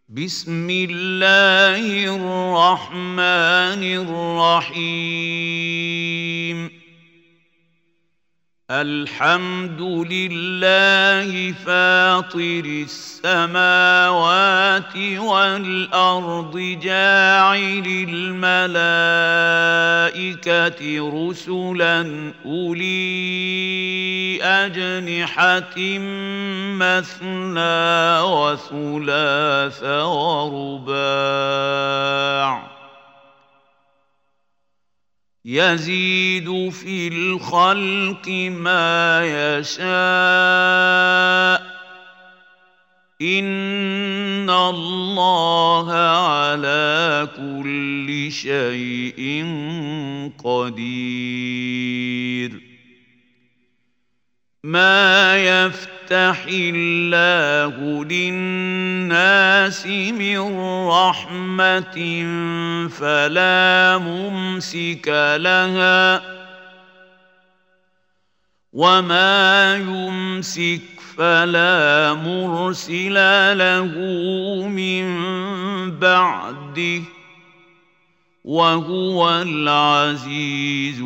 بسم الله الرحمن الرحيم. الحمد لله فاطر السماوات والأرض جاعل الملائكة رسلا أولي أجنحة مثنى وثلاث ورباع يزيد في الخلق ما يشاء إن الله على كل شيء قدير. ما يفتح الله للناس من رحمة فلا ممسك لها وما يمسك فلا مرسل له من بعده وهو العزيز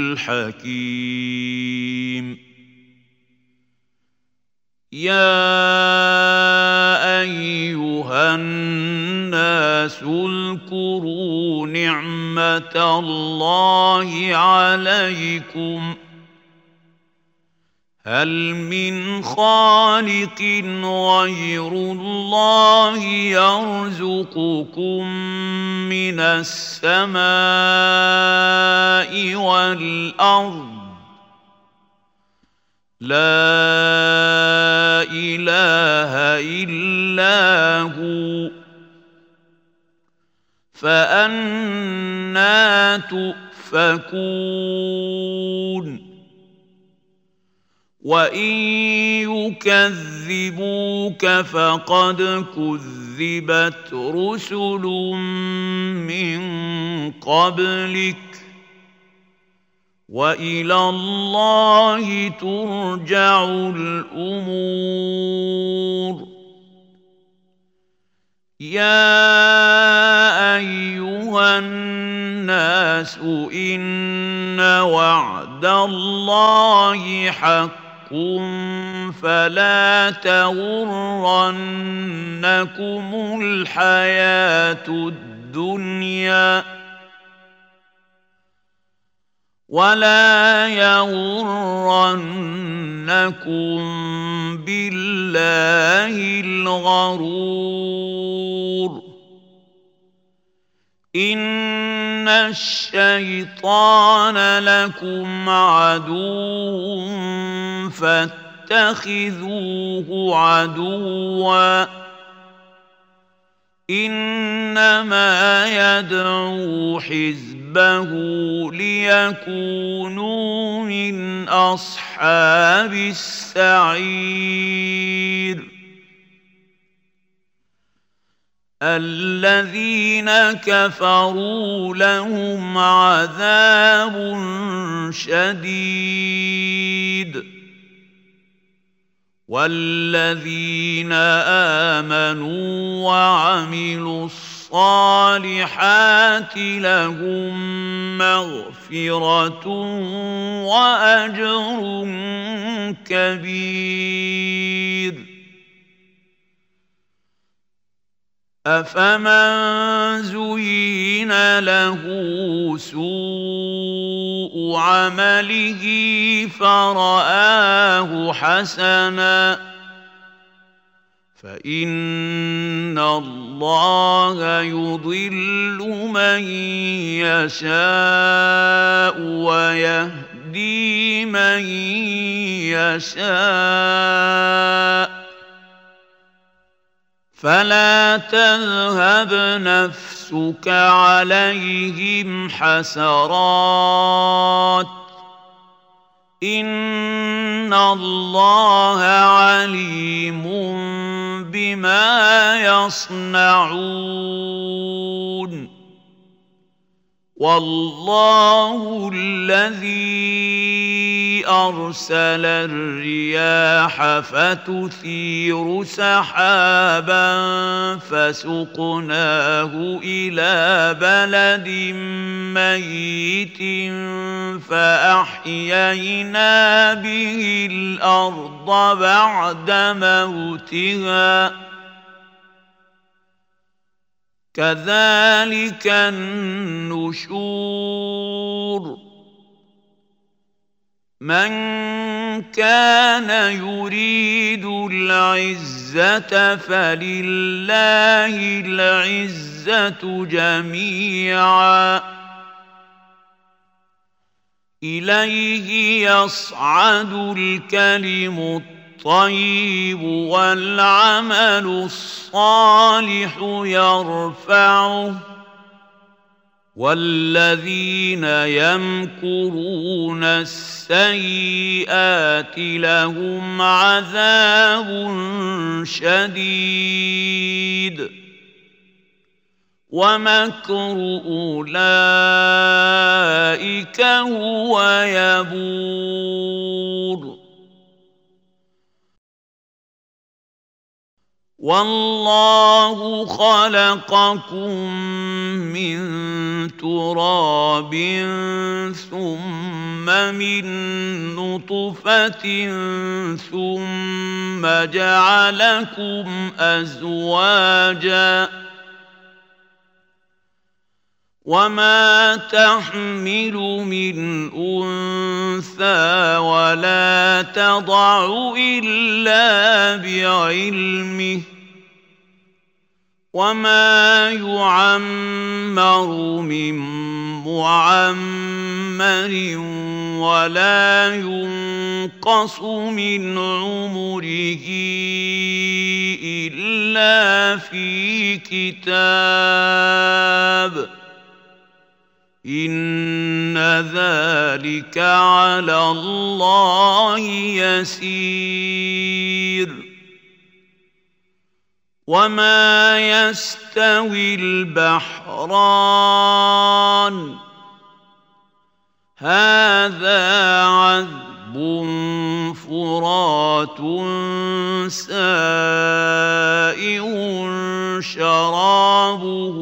الحكيم. يا أيها الناس اذكروا نعمة الله عليكم هل من خالق غير الله يرزقكم من السماء والأرض لا إله إلا هو فأنى تؤفكون. وإن يكذبوك فقد كذبت رسل من قبلك وإلى الله ترجع الأمور. يا أيها الناس إن وعد الله حق فلا تغرنكم الحياة الدنيا ولا يغرنكم بالله الغرور. إن الشيطان لكم عدو فاتخذوه عدوا إنما يدعو حزبه ليكونوا من أصحاب السعير. الذين كفروا لهم عذاب شديد والذين آمنوا وعملوا الصالحات لهم مغفرة وأجر كبير. أفمن زين له سوء عمله فرآه حسنا فإن الله يضل من يشاء ويهدي من يشاء فلا تذهب نفسك عليهم حسرات إن الله عليم بما يصنعون. والله الذي أرسل الرياح فتثير سحابا فسقناه إلى بلد ميت فأحيينا به الأرض بعد موتها كذلك النشور من كان يريد العزة فلله العزة جميعا إليه يصعد الكلم الطيب والعمل الصالح يرفعه والذين يمكرون السيئات لهم عذاب شديد ومكر أولئك هو يبور والله خلقكم من تراب ثم من نطفة ثم جعلكم أزواجا وما تحمل من أنثى ولا تضع إلا بعلمه وما يعمر من معمر ولا ينقص من عمره إلا في كتاب إن ذلك على الله يسير وما يستوي البحران هذا عذب فرات سائغ شرابه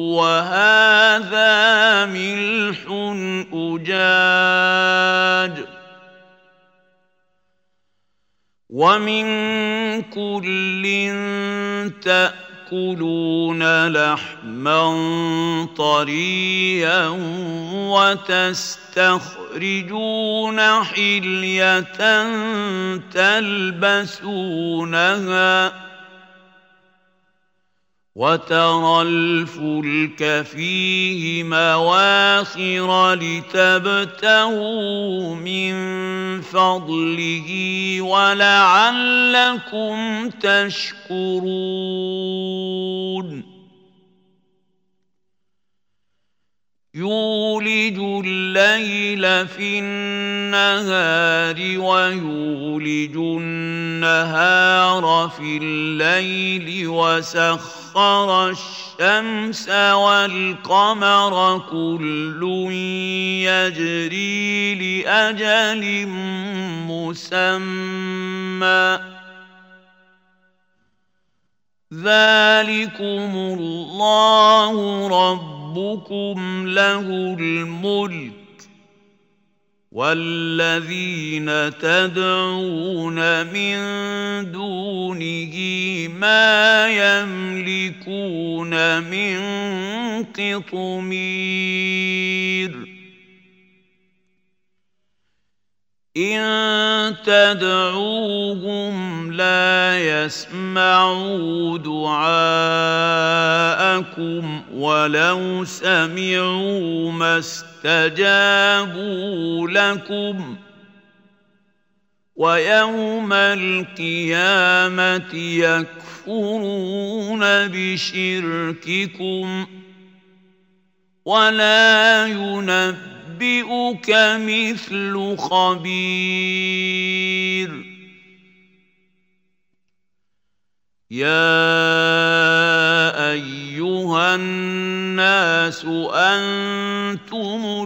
وهذا ملح أجاج ومن كل تأكلون لحما طريا وتستخرجون حلية تلبسونها وترى الفلك فيه مواخر لتبتغوا من فضله ولعلكم تشكرون يولج الليل في النهار ويولج النهار في الليل وسخر الشمس والقمر كل يجري لأجل مسمى ذلكم الله ربكم له الملك والذين تدعون من دونه ما يملكون من قطمير إن تدعوهم لا يسمعوا دعاءكم ولو سمعوا ما استجابوا لكم ويوم القيامة يكفرون بشرككم ولا ينبئونك مثل خبير يا أيها الناس الناس أنتم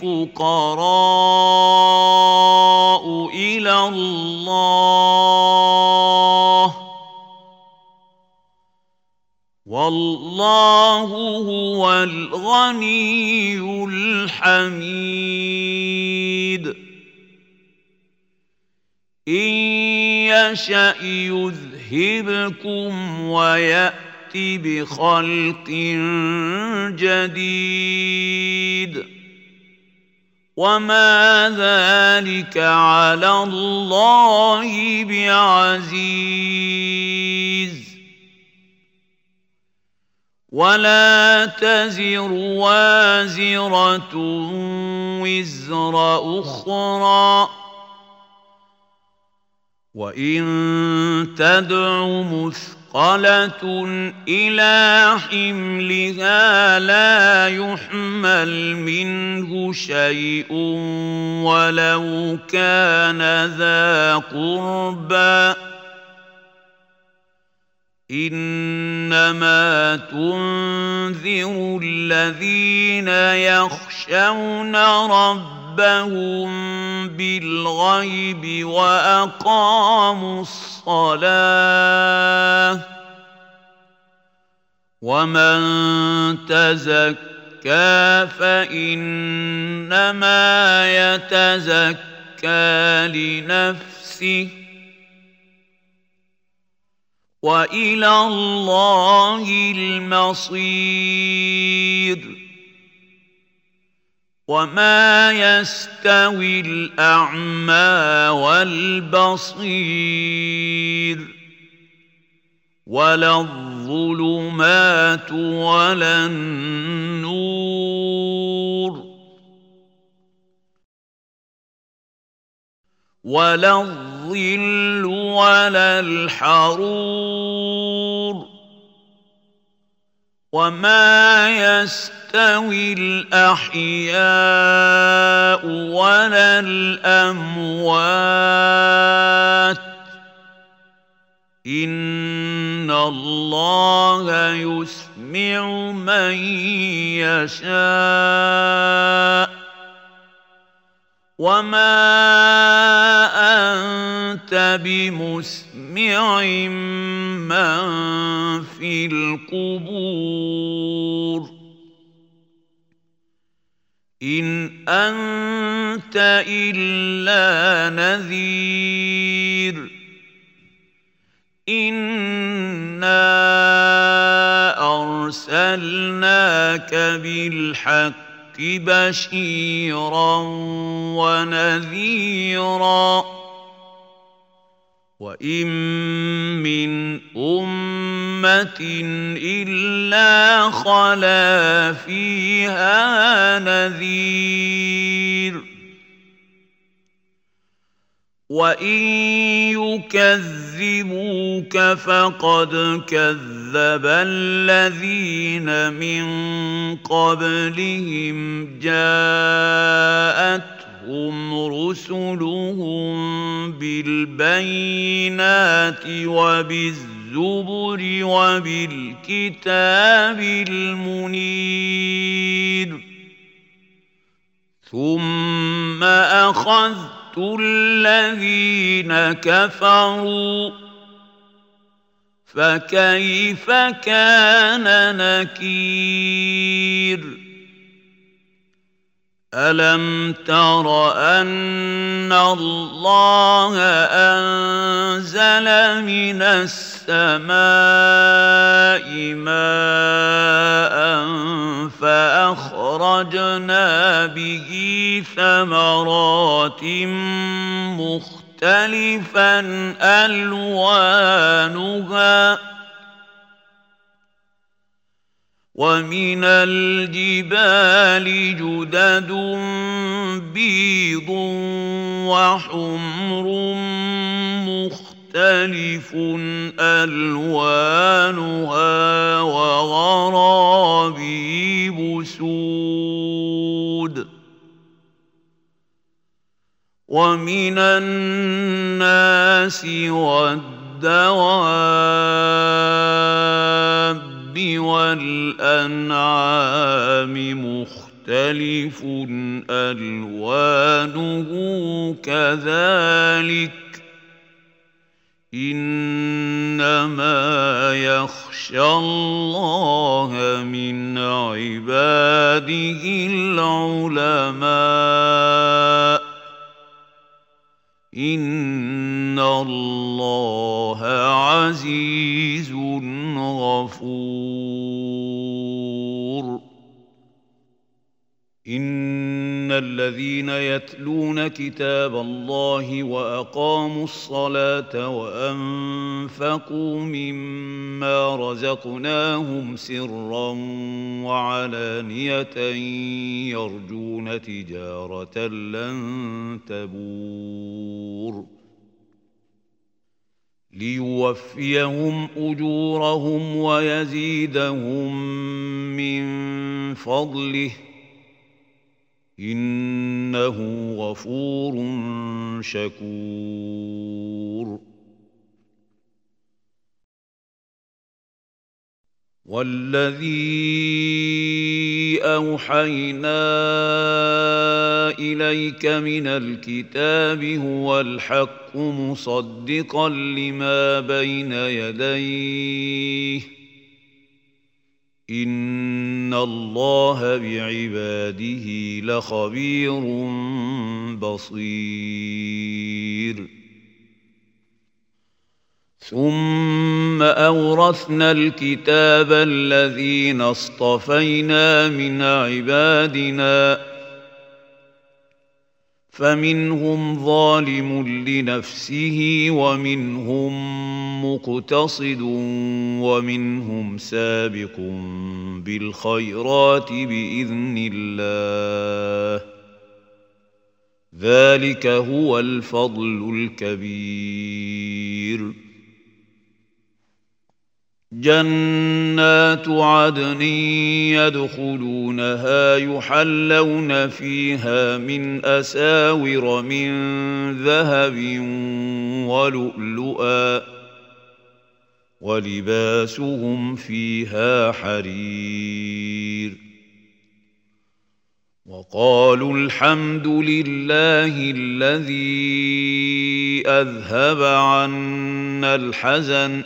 الفقراء إلى الله والله هو الغني الحميد إن يشأ يذهبكم ويأت بخلق جديد وما ذلك على الله بعزيز ولا تزر وازرة وزر أخرى وإن تدع مثقلة إلى حملها لا يحمل منه شيء ولو كان ذا قربى إنما تنذر الذين يخشون ربهم بالغيب وأقاموا الصلاة ومن تزكى فإنما يتزكى لنفسه وإلى الله المصير وما يستوي الأعمى والبصير ولا الظلمات ولا النور ولا الظل ولا الحرور وما يستوي الأحياء ولا الأموات إن الله يسمع من يشاء وما أنت بمسمع من في القبور إن أنت إلا نذير إنا أرسلناك بالحق بشيرا ونذيرا وإن من أمة إلا خلا فيها نذير وإن يكذبوك فقد كذب الذين من قبلهم جاءتهم رسلهم بالبينات وبالزبر وبالكتاب المنير ثم أخذت الذين كفروا فكيف كان نكير ألم تر أن الله أنزل من السماء ماء فأخرجنا به ثمرات مختلفا ألوانها ومن الجبال جدد بيض وحمر مختلف ألوانها وغرابيب سود ومن الناس والدواب والأنعام مختلف ألوانه كذلك إنما يخشى الله من عباده العلماء إن الله عزيز غفور إن الذين يتلون كتاب الله وأقاموا الصلاة وأنفقوا مما رزقناهم سرا وعلانية يرجون تجارة لن تبور ليوفيهم أجورهم ويزيدهم من فضله إنه غفور شكور والذي أوحينا إليك من الكتاب هو الحق مصدقا لما بين يديه إن الله بعباده لخبير بصير ثم أورثنا الكتاب الذين اصطفينا من عبادنا فمنهم ظالم لنفسه ومنهم مقتصد ومنهم سابق بالخيرات بإذن الله ذلك هو الفضل الكبير جنات عدن يدخلونها يحلون فيها من أساور من ذهب ولؤلؤا ولباسهم فيها حرير وقالوا الحمد لله الذي أذهب عنا الحزن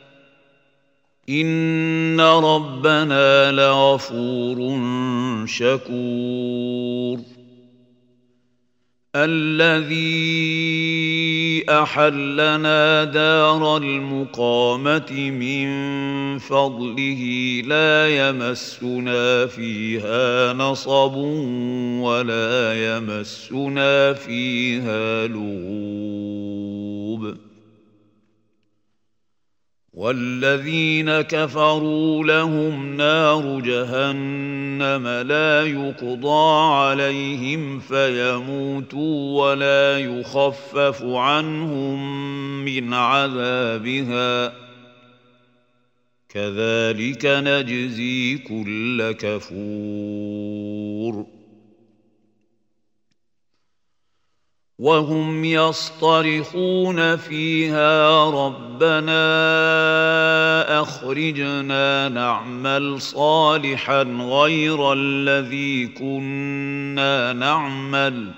إن ربنا لغفور شكور الذي أحلنا دار المقامة من فضله لا يمسنا فيها نصب ولا يمسنا فيها لغوب والذين كفروا لهم نار جهنم لا يقضى عليهم فيموتوا ولا يخفف عنهم من عذابها كذلك نجزي كل كفور وهم يصطرخون فيها ربنا أخرجنا نعمل صالحا غير الذي كنا نعمل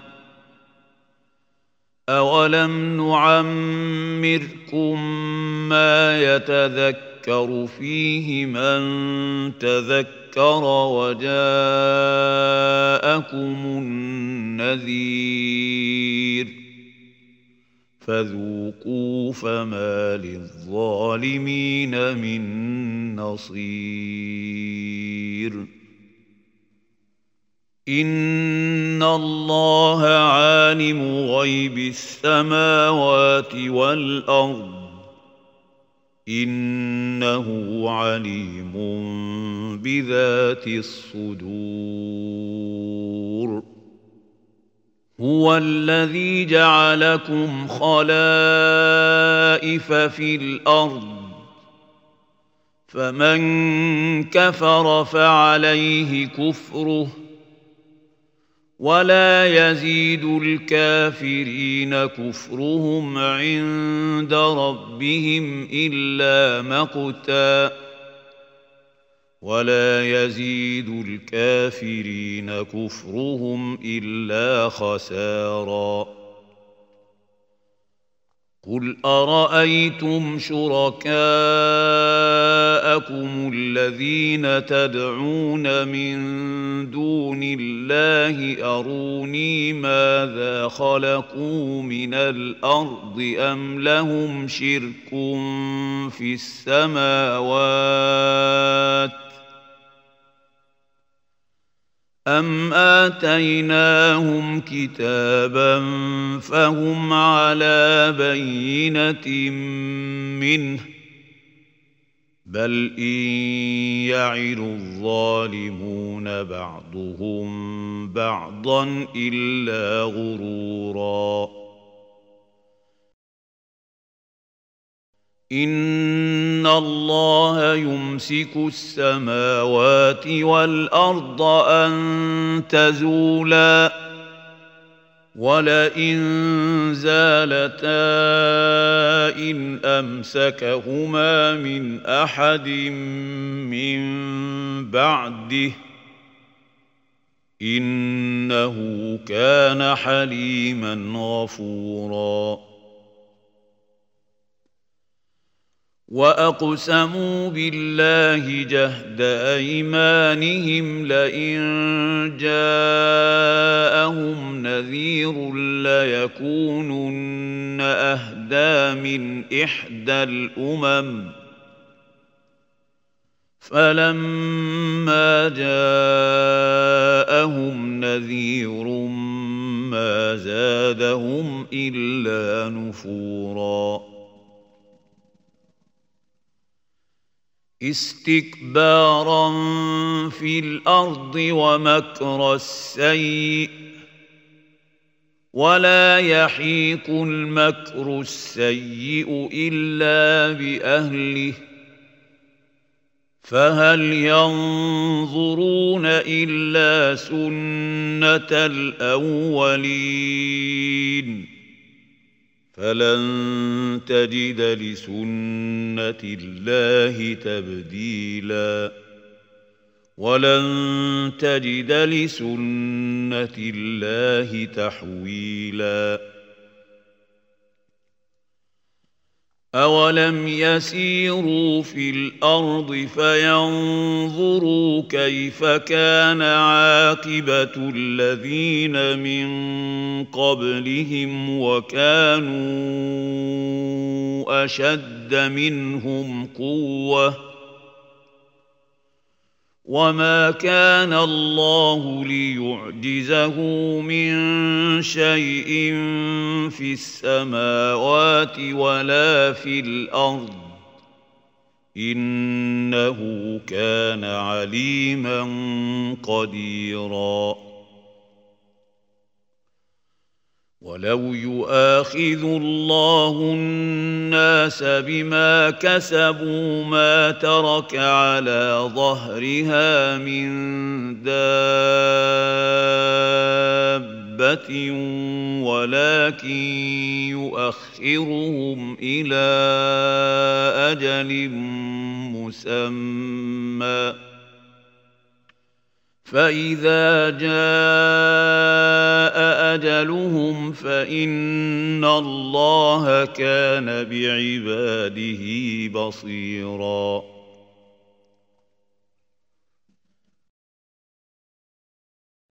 أولم نعمركم ما يتذكر فيه من تذكر وجاءكم النذير فذوقوا فما للظالمين من نصير إن الله عالم غيب السماوات والأرض إنه عليم بذات الصدور هو الذي جعلكم خلائف في الأرض فمن كفر فعليه كفره ولا يزيد الكافرين كفرهم عند ربهم إلا مقتا ولا يزيد الكافرين كفرهم إلا خسارا قل أرأيتم شركاءكم الذين تدعون من دون الله أروني ماذا خلقوا من الأرض أم لهم شرك في السماوات أم آتيناهم كتابا فهم على بينة منه بل إن يعد الظالمون بعضهم بعضا إلا غرورا إن الله يمسك السماوات والأرض أن تزولا ولئن زالتا إن أمسكهما من أحد من بعده إنه كان حليما غفورا وأقسموا بالله جهد أيمانهم لئن جاءهم نذير ليكونن أهدى من إحدى الأمم فلما جاءهم نذير ما زادهم إلا نفورا استكبارا في الأرض ومكر السيء ولا يحيق المكر السيء إلا بأهله فهل ينظرون إلا سنة الأولين فلن تجد لسنة الله تبديلا ولن تجد لسنة الله تحويلا أولم يسيروا في الأرض فينظروا كيف كان عاقبة الذين من قبلهم وكانوا أشد منهم قوة وما كان الله ليعجزه من شيء في السماوات ولا في الأرض إنه كان عليما قديرا ولو يؤاخذ الله الناس بما كسبوا ما ترك على ظهرها من دابة ولكن يؤخرهم إلى أجل مسمى فإذا جاء أجلهم فإن الله كان بعباده بصيراً